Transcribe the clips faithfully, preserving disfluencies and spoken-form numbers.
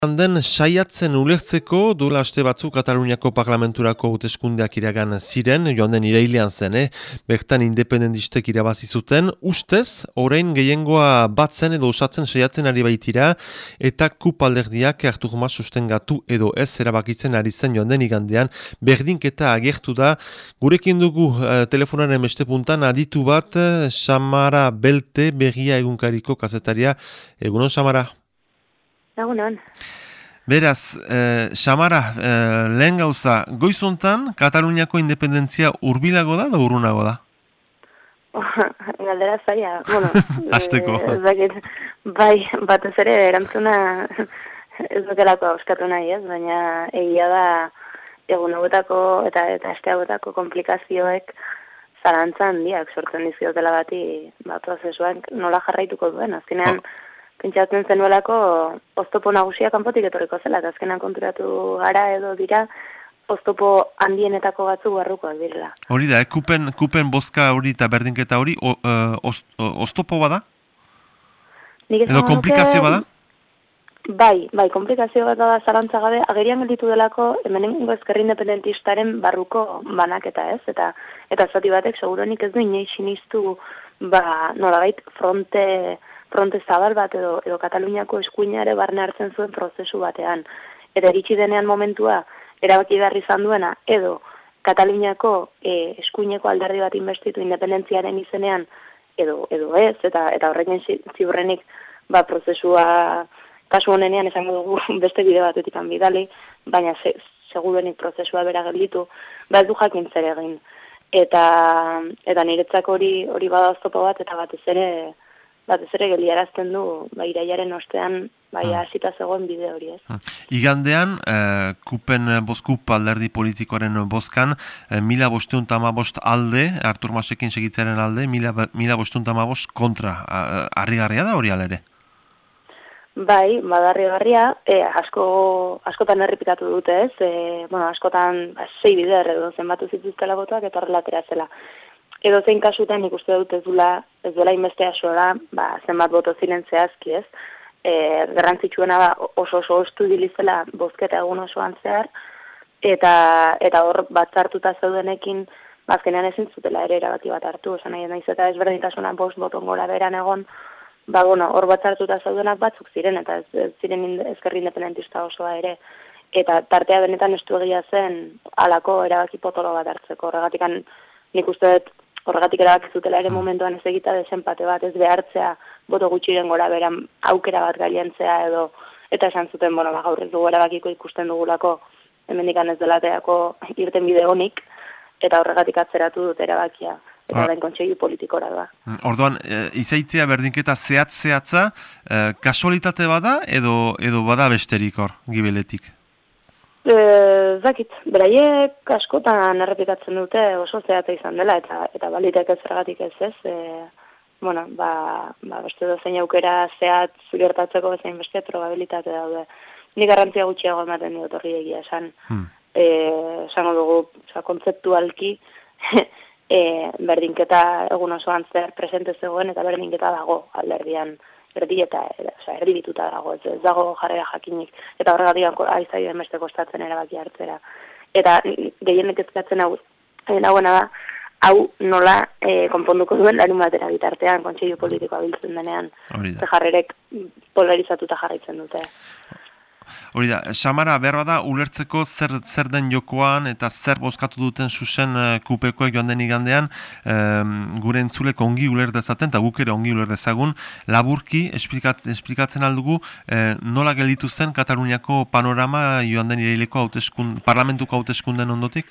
Den saiatzen ulertzeko duela aste batzuk Kataluniako parlamenturako hauteskundeak iragan ziren, joan den irailean zen, eh? Bertan independentistek irabazi zuten, ustez, orain gehiengoa batzen edo osatzen saiatzen ari baitira, eta kup alderdiak Artur Mas sustengatu edo ez erabakitzen ari zen joan den igandean, berdinketa agertu da. Gurekin dugu eh, telefonaren beste puntan aditu bat, Samara Belte Berria egunkariko kazetaria. Egunon, Samara? Egunon. Beraz, eh, Samara, eh, lehen gauza, goizuntan Kataluniako independentzia hurbilago da da urrunago da? Galdera zaila, bueno, Hasteko. E, bai, batez ere erantzuna ez dukelako euskatu nahi ez, baina egia da egun hauetako eta, eta aste hauetako komplikazioek zalantza handiak sortzen dizkiotela bati, ba, prozesuak nola jarraituko duen, azkenean, oh. Pentsatzen zenuelako oztopo nagusia kanpotik etorriko zela, eta azkenan konturatu gara edo dira oztopo handienetako batzu barrukoak direla. Hori da, eh? kupen, kupen bozka hori eta berdinketa hori o, uh, oz, oztopo bada? Edo komplikazio bada? Bai, bai, komplikazio bat da zalantza gabe, agerian gelditu delako hemenengo ezkerri independentistaren barruko banaketa ez, eta eta zati batek seguronik ez du inoiz sinistu, ba, nolabait fronte... fronte zabal bat edo, edo Kataluniako eskuinare barne hartzen zuen prozesu batean. Eta eritsi denean momentua erabaki behar izan duena, edo Kataluniako e, eskuineko alderdi bat inbestitu independentziaren izenean, edo edo ez, eta eta horrekin ziurrenik ba, prozesua kasu honenean esango dugu beste bide batetik bidali, baina se, segurenik prozesua bera gelditu, ba ez du jakin zer egin. Eta, eta niretzako hori hori bada oztopo bat, eta batez ere batez ere geliarazten du, ba, iraiaren ostean, bai, hasita zegoen bide hori ez. Igandean, eh, kupen bozkup alderdi politikoaren bozkan, eh, mila bosteun tamabost alde, Artur Masekin segitzaren alde, mila, mila bosteun tamabost kontra. Harrigarria da hori alere? Bai, badarrigarria, eh, asko, askotan errepikatu dute ez, eh, bueno, askotan ba, sei bider edo zenbatu zituztela botoak eta horrelatera zela. Edo zein kasutan ikuste dut ez duela, ez duela inbestea sola, ba, zenbat boto ziren zehazki ez. E, garrantzitsuena da oso oso ostu dilizela bozketa egun osoan zehar, eta eta hor batzartuta zeudenekin, bazkenean ezin zutela ere erabaki bat hartu, osan nahi naiz eta ezberdintasuna bost boton gora beran egon, ba, bueno, hor batzartuta zeudenak batzuk ziren, eta ez, ez ziren ezkerri independentista osoa ere. Eta tartea benetan estu egia zen alako erabaki potolo bat hartzeko, horregatikan nik uste dut horregatik erabaki zutela ere momentuan ez egita desenpate bat, ez behartzea boto gutxiren gora beran aukera bat gailentzea edo, eta esan zuten, bueno, ba, gaur ez dugu erabakiko ikusten dugulako hemendikan ez delateako irten bide honik, eta horregatik atzeratu dut erabakia, eta orain kontseilu politikora da. Orduan, e, izaitea berdinketa zehatz-zehatza, e, kasualitate bada edo, edo bada besterik hor, gibeletik? E, zakit, beraiek askotan errepikatzen dute oso zehatza izan dela, eta eta balitek ez zergatik ez ez, e, bueno, ba, ba beste dozein aukera zehatz gertatzeko bezain beste probabilitate daude. Ni garrantzia gutxiago ematen dut horri egia esan. Hmm. E, esango dugu, oza, kontzeptualki, e, berdinketa egun osoan zer presente zegoen, eta berdinketa dago alderdian. erdi eta, oza, erdi bituta dago, ez, ez dago jarrera jakinik, eta horregatik aizaio emeste kostatzen erabaki hartzera. Eta gehienek ezkatzen hau, nagoena da, hau nola e, konponduko duen larun batera bitartean, kontseilu politikoa biltzen denean, ze jarrerek polarizatuta jarraitzen dute. Hori da, Samara, behar da ulertzeko zer, zer den jokoan eta zer bozkatu duten zuzen uh, kupekoek joan den igandean, um, gure entzulek ongi uler dezaten, eta guk ere ongi uler dezagun, laburki esplikat, esplikatzen aldugu eh, nola gelditu zen Kataluniako panorama joan den iraileko hauteskund, parlamentuko hauteskunden ondotik?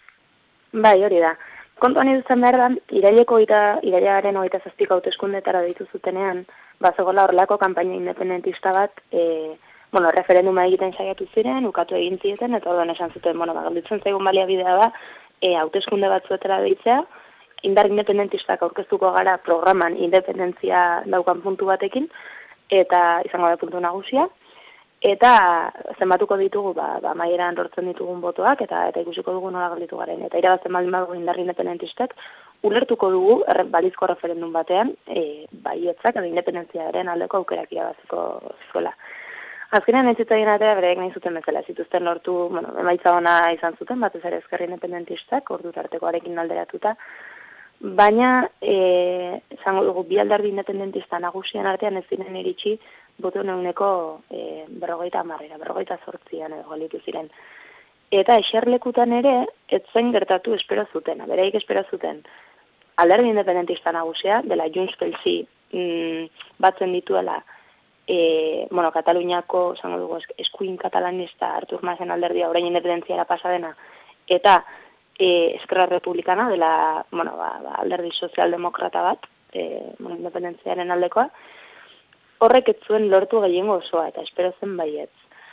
Bai, hori da. Kontuan iduzen behar da, iraileko eta irailaren hogeita zazpiko hauteskundetara deitu zutenean, bazegola horrelako kanpaina independentista bat, e, bueno, referenduma egiten saiatu ziren, ukatu egin zieten, eta orduan esan zuten, bueno, galditzen zaigun baliabidea da, e, hauteskunde batzuetara deitzea, indar independentistak aurkeztuko gara programan independentzia daukan puntu batekin, eta izango da puntu nagusia, eta zenbatuko ditugu, ba, ba maieran lortzen ditugun botoak, eta eta ikusiko dugu nola galditu garen, eta irabazten baldin badugu indar independentistak, ulertuko dugu erre, balizko referendum batean, e, baietzak edo independentziaren aldeko aukerak irabaziko zuela. Azkenean ez zitzaien atea bereek nahi zuten bezala, zituzten lortu, bueno, emaitza ona izan zuten, batez ere ezker independentistak, ordu tartekoarekin alderatuta, baina, e, zango dugu, bi alderdi independentista nagusien artean ez ziren iritsi, boto neuneko e, berrogeita amarrera, berrogeita zortzian edo galitu ziren. Eta eserlekutan ere, ez zen gertatu espero zuten, bereik espero zuten, alderdi independentista nagusia, dela Junts pel Sí, mm, batzen dituela, E, bueno, Kataluniako, zango dugu, eskuin katalanista Artur Masen alderdia orain independentziara pasa dena, eta e, Eskerra Republikana, dela, bueno, ba, ba, alderdi sozialdemokrata bat, e, bueno, independentziaren aldekoa, horrek ez zuen lortu gehiengo osoa, eta espero zen baietz.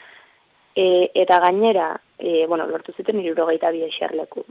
E, eta gainera, e, bueno, lortu zuten hirurogeita bi eserleku.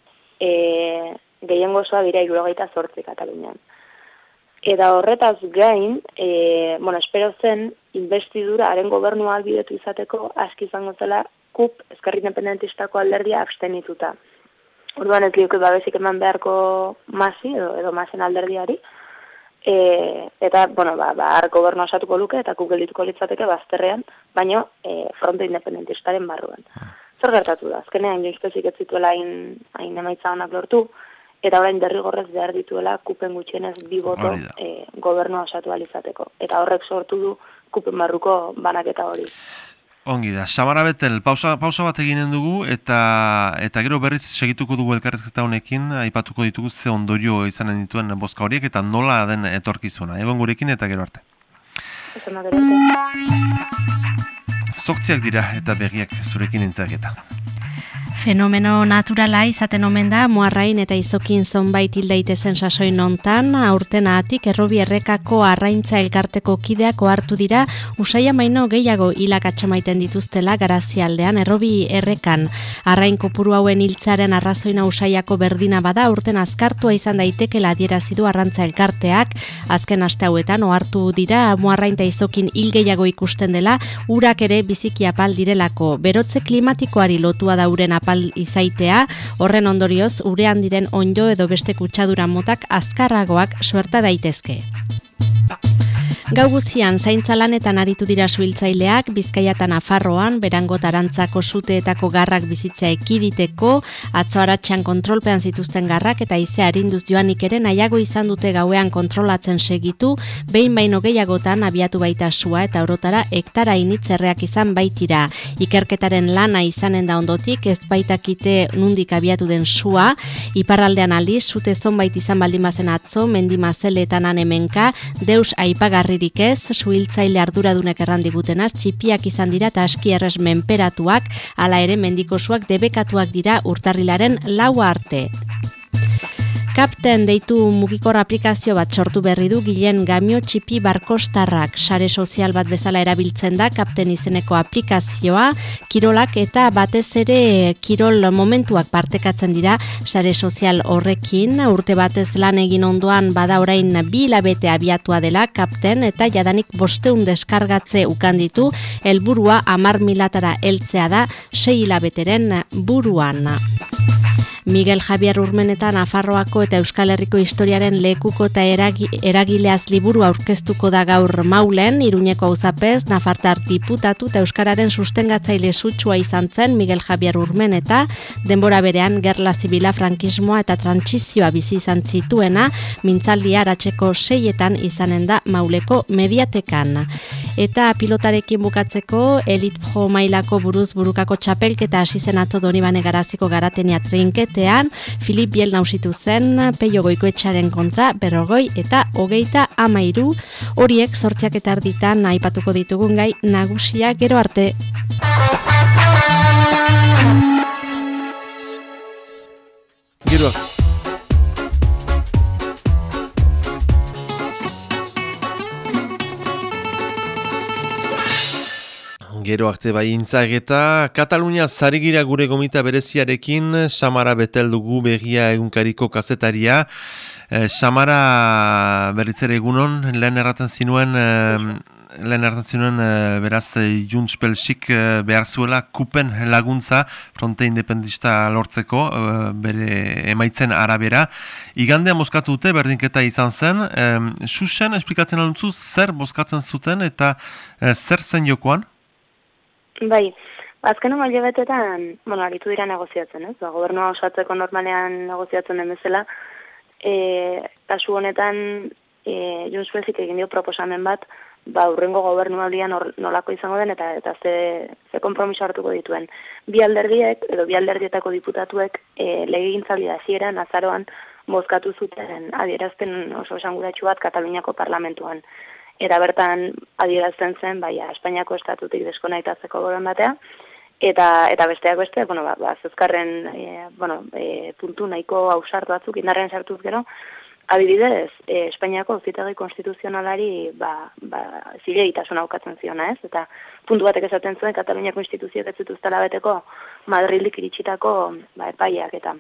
E, gehiengo osoa dira hirurogeita zortzi Katalunian. Eta horretaz gain, e, bueno, espero zen, investidura, haren gobernua albidetu izateko, aski izango zela, K U P, Ezker Independentistako alderdia abstenituta. Orduan ez liuke babesik eman beharko Masi, edo, edo Masen alderdiari, e, eta, bueno, ba, ba, gobernua osatuko luke, eta K U P geldituko litzateke bazterrean, baino e, fronte independentistaren barruan. Zer gertatu da, azkenean joizpezik ez zituela hain, hain emaitza honak lortu, eta orain derrigorrez behar dituela kupen gutxienez bi boto e, gobernua osatu alizateko. Eta horrek sortu du kupen barruko banaketa hori. Ongi da, Samara Betel, pausa, pausa bat eginen dugu, eta eta gero berriz segituko dugu elkarrezketa honekin, aipatuko ditugu ze ondorio izanen dituen bozka horiek, eta nola den etorkizuna. Egon gurekin eta gero arte. Ezona gero arte. Zortziak dira eta berriak zurekin entzaketa. Fenomeno naturala izaten omen da, Moarrain eta Izokin zonbait hil daitezen sasoin hontan, aurten ahatik Errobi Errekako arraintza elkarteko kideak ohartu dira, usaia maino gehiago hilak atxamaiten dituztela Garazialdean Errobi Errekan. Arrain kopuru hauen hiltzaren arrazoina usaiako berdina bada, urten azkartua izan daitekela adierazi du arrantza elkarteak, azken aste hauetan ohartu dira, Moarrain eta Izokin hil gehiago ikusten dela, urak ere biziki apal direlako. Berotze klimatikoari lotua da uren apal izaitea, horren ondorioz urean diren onddo edo beste kutsadura motak azkarragoak suerta daitezke. Gau guzian zaintza lanetan aritu dira suhiltzaileak, Bizkaia eta Nafarroan, Berango Arantzako suteetako garrak bizitza ekiditeko, atzo aratsean kontrolpean zituzten garrak eta haize arinduz joanik ere nahiago izan dute gauean kontrolatzen segitu, behin baino gehiagotan abiatu baita sua eta orotara hektara initzerreak izan baitira. Ikerketaren lana izanen da ondotik, ez baitakite nundik abiatu den sua, iparraldean aldiz, sute zonbait izan baldin bazen atzo, mendi mazeleetan hemenka, deus aipagarri ez, suhiltzaile arduradunek errandigutenaz, txipiak izan dira eta aski errez menperatuak, hala ere mendikosuak debekatuak dira urtarrilaren laua arte. Kapten deitu mugikor aplikazio bat sortu berri du Gilen Gamio txipi barkostarrak. Sare sozial bat bezala erabiltzen da Kapten izeneko aplikazioa, kirolak eta batez ere kirol momentuak partekatzen dira sare sozial horrekin. Urte batez lan egin ondoan bada orain bi hilabete abiatua dela Kapten eta jadanik bosteun deskargatze ukan ditu, helburua hamar milatara heltzea da sei hilabeteren buruan. Miguel Javier Urmeneta Nafarroako eta Euskal Herriko historiaren lekuko eta eragi, eragileaz liburu aurkeztuko da gaur Maulen, Iruñeko auzapez, Nafartar diputatu eta Euskararen sustengatzaile sutsua izan zen Miguel Javier Urmeneta, denbora berean gerla zibila, frankismoa eta trantsizioa bizi izan zituena, mintzaldia aratseko seietan izanen da Mauleko mediatekan. Eta pilotarekin bukatzeko, Elite Pro mailako buruz burukako txapelketa hasi zen atzo Donibane Garaziko garatenia trinketean, Filip Biel nausitu zen, Peio Goikoetxaren kontra, berrogoi eta hogeita amairu, horiek zortziak eta erditan aipatuko ditugun gai nagusia, gero arte. Gero arte. Gero arte bai intzageta, Katalunia zarigira gure gomita bereziarekin, Samara Betel dugu begia egunkariko kazetaria. Eh, Samara berritzere egunon, lehen erraten zinuen, eh, lehen erraten zinuen eh, beraz Junts pel Sik eh, behar zuela kupen laguntza fronte independista lortzeko, eh, bere emaitzen arabera. Igandean bozkatu dute, berdinketa izan zen. Eh, Xuxen, esplikatzen alduzu, zer bozkatzen zuten eta eh, zer zen jokoan? Bai, azkenengo hilabetetan, bueno, aritu dira negoziatzen, ez? Ba, gobernua osatzeko normalean negoziatzen den bezala, e, kasu honetan, e, Junts Belzik egin dio proposamen bat, ba, urrengo gobernua horian nolako izango den, eta eta ze, ze konpromiso hartuko dituen. Bi alderdiek, edo bi alderdietako diputatuek, e, legegintzaldi hasieran azaroan, bozkatu zuten adierazpen oso esanguratsu bat Kataluniako parlamentuan. Eta bertan adierazten zen, baina, Espainiako estatutik deskonaitatzeko borondatea, eta eta besteak beste, bueno, ba, ba zezkarren, e, bueno, e, puntu nahiko ausart batzuk indarrean sartuz gero, adibidez, e, Espainiako auzitegi konstituzionalari, ba, ba, zilegitasuna aukatzen ziona, ez? Eta puntu batek esaten zuen, Kataluniako instituzioak ez zituztela beteko Madrildik iritsitako, ba, epaiak eta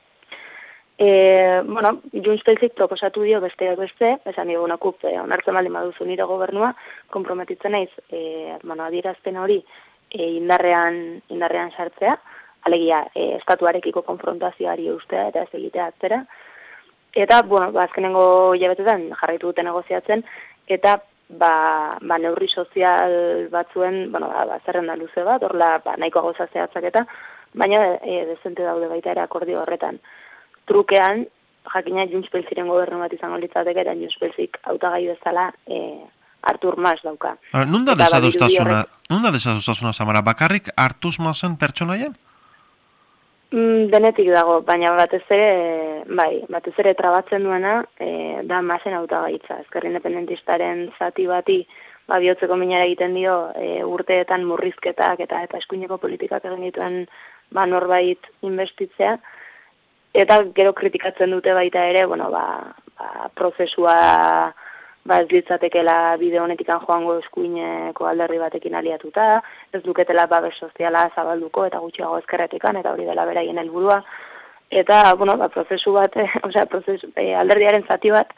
E, bueno, Junts Belzik proposatu dio besteak beste, esan dio, bueno, kup, eh, onartzen baldin baduzu nire gobernua, konprometitzen naiz, e, bueno, adierazpen hori e, indarrean, indarrean sartzea, alegia, e, estatuarekiko konfrontazioari ustea eta ez egitea atzera, eta, bueno, ba, azkenengo hilabetetan jarraitu dute negoziatzen, eta, ba, ba neurri sozial batzuen, bueno, ba, ba zerrenda luze bat, orla, ba, nahiko gozazeatzak eta, baina e, dezente daude baita ere akordio horretan. Trukean, jakina Junts Belziren gobernu bat izango litzateke, eta Junts Belzik hautagai bezala e, Artur Mas dauka. Nun da desadostasuna, nun da desadostasuna, Samara, bakarrik Artur Masen pertsonaien? Mm, denetik dago, baina batez ere, bai, batez ere trabatzen duena, e, da Masen hautagaitza. Ezker independentistaren zati bati, ba, bihotzeko minara egiten dio, e, urteetan murrizketak eta eta eskuineko politikak egin dituen, ba, norbait investitzea, eta gero kritikatzen dute baita ere, bueno, ba, ba prozesua ba ez litzatekela bide honetikan joango eskuineko alderdi batekin aliatuta, ez duketela babes soziala zabalduko eta gutxiago ezkerretikan, eta hori dela beraien helburua. Eta, bueno, ba, prozesu bat, eh, osea, prozesu, eh, alderdiaren zati bat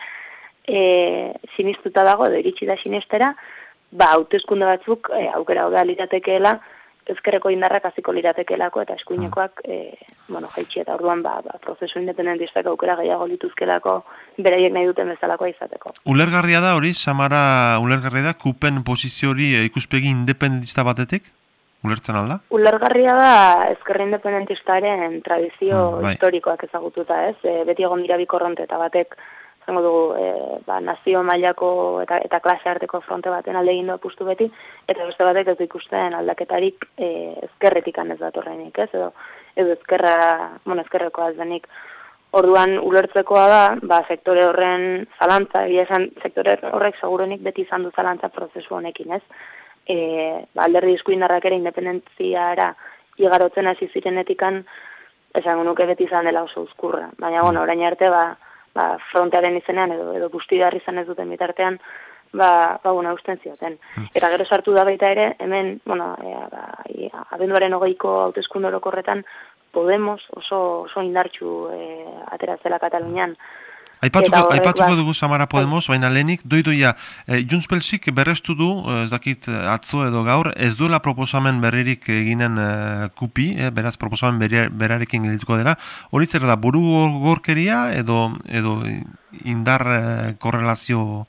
eh, sinistuta dago, edo iritsi da sinistera, ba, hauteskunde batzuk eh, aukera hobea liratekeela, ezkerreko indarrak hasiko liratekelako eta eskuinekoak e, bueno, jaitsi eta orduan ba, ba, prozesu independentistak aukera gehiago lituzkelako beraiek nahi duten bezalakoa izateko. Ulergarria da hori, Samara, ulergarria da, kupen pozizio hori ikuspegi independentista batetik? Ulertzen alda? Ulergarria da ezkerra independentistaren tradizio hmm, bai. historikoak ezagututa, ez? E, beti egon dira bikorronte eta batek zango dugu, e, ba, nazio mailako eta, eta klase arteko fronte baten alde egin apustu beti, eta beste batek ez du ikusten aldaketarik e, ezkerretikan ez datorrenik, ez? Edo, edo ezkerra, bueno, ezkerreko azdenik. Orduan ulertzekoa da, ba, sektore horren zalantza, egia esan sektore horrek segurenik beti izan du zalantza prozesu honekin, ez? E, ba, alderdi eskuindarrak ere independentziara igarotzen hasi zirenetikan, esango nuke beti izan dela oso uzkurra. Baina, bueno, orain arte, ba, ba, frontearen izenean edo, edo guztidarri izan ez duten bitartean, ba, ba una usten zioten. Eta gero sartu da baita ere, hemen, bueno, e, ba, e, abenduaren hogeiko hauteskunde orokorretan, Podemos oso, oso indartsu e, ateratzela Katalunian. Aipatuko, aipatuko ba, dugu Samara Podemos, baina lehenik, doidoia, e, Junts Belzik berrestu du, ez dakit atzo edo gaur, ez duela proposamen berririk eginen e, kupi, e, beraz proposamen berarekin gelituko dela, hori zer da, buru gorkeria edo, edo indar e, korrelazio?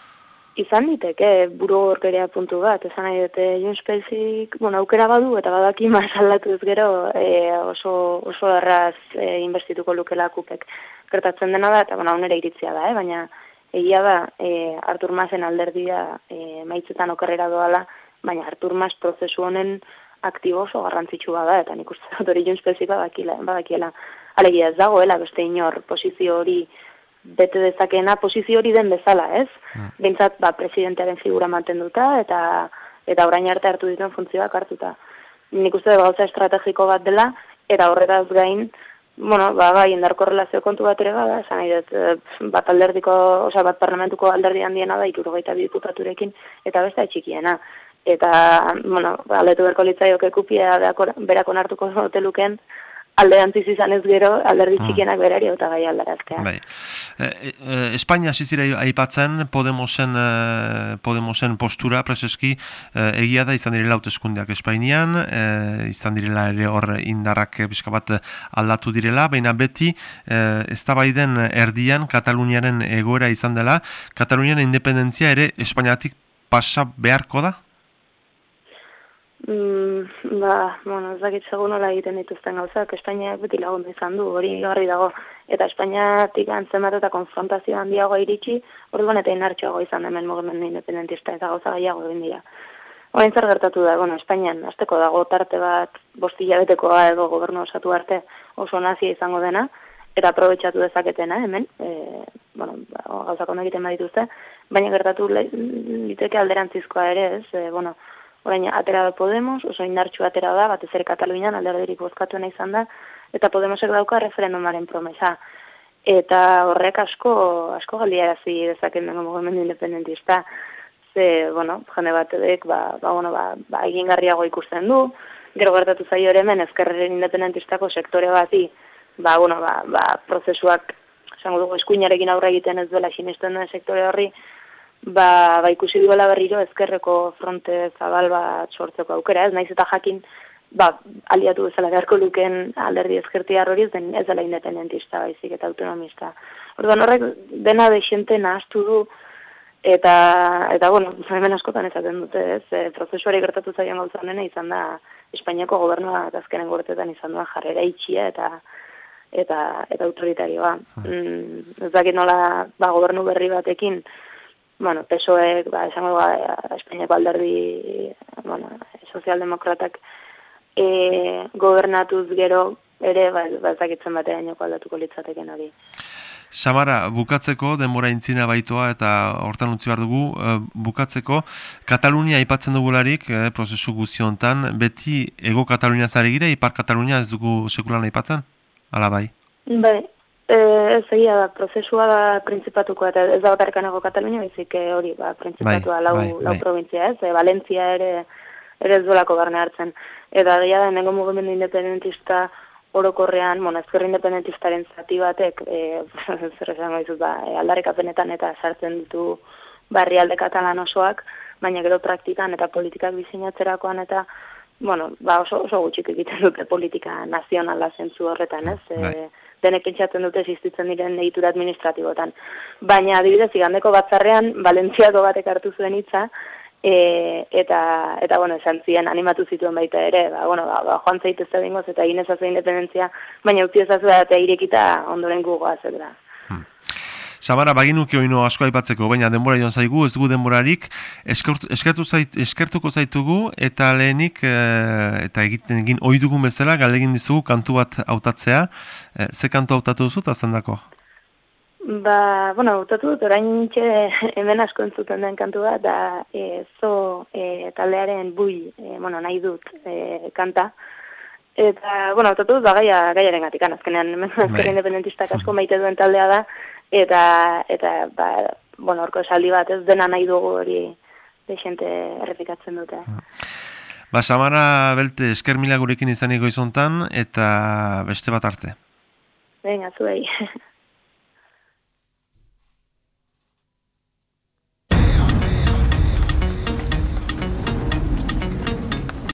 Izan diteke buru gorkeria puntu bat, esan nahi dute Junts Belzik, bueno, aukera badu eta badaki mas aldatu ez gero e, oso, oso erraz e, investituko lukela kupek. Gertatzen dena da, eta bueno, haunera iritzia da, eh? Baina egia da, e, Artur Masen alderdia e, maitzetan okerrera doala, baina Artur Mas prozesu honen aktibo oso garrantzitsua da, eta nik uste dut hori Junts Belzik badakiela, badakiela. Alegia ez dagoela, beste inor posizio hori bete dezakena posizio hori den bezala, ez? Mm. Bintzat, ba, presidentearen figura mantenduta eta eta orain arte hartu dituen funtzioak hartuta. Nik uste da gauza estrategiko bat dela, eta horretaz gain, bueno, ba, bai, indar korrelazio kontu bat ere bada, esan nahi dut, bat alderdiko, osea, bat parlamentuko alderdi handiena da, hirurogeita bi diputaturekin, eta beste txikiena. Eta, bueno, ba, aldetu berko litzaioke kupia berakon hartuko hoteluken, alderantziz izan ez gero, alderdi txikienak berari eta gai aldaraztea. Bai. E, e, Espainia zizira aipatzen, Podemosen, e, Podemosen postura, preseski, e, egia da izan direla hauteskundeak Espainian, e, izan direla ere hor indarrak bizka bat aldatu direla, baina beti e, eztabaiden erdian Kataluniaren egoera izan dela, Kataluniaren independentzia ere Espainiatik pasa beharko da? Mm, ba, bueno, ez dakit segun nola egiten dituzten gauzak, Espainiak beti lagundu izan du, hori garri dago, eta Espainiatik antzemat eta konfrontazio handiagoa iritsi, orduan eta inartxoago izan hemen mugimendu independentista eta gauza gehiago egin dira. Orain zer gertatu da, bueno, Espainian, azteko dago tarte bat, bostila betekoa edo gobernu osatu arte oso nazia izango dena, eta aprobetxatu dezaketena, hemen, e, bueno, gauzak ondo egiten badituzte, baina gertatu liteke alderantzizkoa ere, ez, e, bueno, orain atera da Podemos, oso indartxu atera da, batez ere Katalunian alderdirik bozkatuena izan da, eta Podemosek dauka referendumaren promesa. Eta horrek asko, asko galdiarazi dezaken dengo mugimendu independentista, ze, bueno, jende batek, ba, ba, bueno, ba, ba, egingarriago ikusten du, gero gertatu zaio ere hemen ezkerren independentistako sektore bati, ba, bueno, ba, ba, prozesuak, esango dugu, eskuinarekin aurre egiten ez duela sinisten duen sektore horri, ba, ba ikusi duela berriro ezkerreko fronte zabal bat sortzeko aukera, ez naiz eta jakin, ba, aliatu bezala beharko luken alderdi ezkertiar hori, ez, ez dela independentista baizik eta autonomista. Orduan horrek dena dexente nahaztu du, eta, eta bueno, hemen askotan esaten dute, ez, e, prozesuari gertatu zaion gauza honena izan da, Espainiako gobernua azkenen gortetan izan da jarrera itxia eta eta eta autoritarioa. Mm, ez dakit nola, ba, gobernu berri batekin, bueno, P S O E, ba, esango ba, Espainiako alderdi, bueno, sozialdemokratak e, gobernatuz gero ere, ba, ba ez dakitzen batean joko aldatuko litzateken hori. Samara, bukatzeko, denbora intzina baitoa eta hortan utzi behar dugu, bukatzeko, Katalunia aipatzen dugularik, eh, prozesu guziontan, beti ego Katalunia zare gira, ipar Katalunia ez dugu sekulan aipatzen? Ala bai? Bai, e, ez egia da, prozesua da printzipatuko, eta ez da bakarrikan ego Katalunia, bizik hori, ba, printzipatuak bai, lau, bai, lau bai. Provintzia ez, e, Valentzia ere, ere ez duelako barne hartzen. Eta gehiago da, nengo mugimendu independentista orokorrean, bueno, ezker independentistaren zati batek, e, zer esango dizut, ba, e, aldarrikapenetan eta sartzen ditu barrialde katalan osoak, baina gero praktikan eta politikak diseinatzerakoan eta, bueno, ba, oso, oso gutxik egiten dute politika nazionala zentzu horretan, ez? E, denek pentsatzen dute existitzen diren egitura administratibotan. Baina, adibidez, igandeko batzarrean, Valentziako batek hartu zuen hitza, E, eta, eta, bueno, esan ziren animatu zituen baita ere, ba, bueno, ba, ba, joan zaitezte bingoz eta egin ezazu independentzia, baina utzi ezazu da eta irekita ondoren gugoa zedra. Hmm. Samara, baginuke oino asko aipatzeko, baina denbora joan zaigu, ez dugu denborarik, eskertu zait, eskertuko zaitugu, eta lehenik, e, eta egiten egin ohi dugun bezala, galdegin dizugu kantu bat hautatzea, e, ze kantu hautatu duzu, eta zendako? Ba, bueno, hautatu dut, orain txe hemen asko entzuten den kantu bat, da e, zo e, taldearen bui, e, bueno, nahi dut e, kanta. Eta, bueno, hautatu dut, ba, gaia, gaiaren gatikan, azkenean, azken independentistak asko maite duen taldea da, eta, eta ba, bueno, orko esaldi bat, ez dena nahi dugu hori desente errepikatzen dute. Ba, Samara Belte, esker mila gurekin izaniko izontan, eta beste bat arte. Venga, zuei.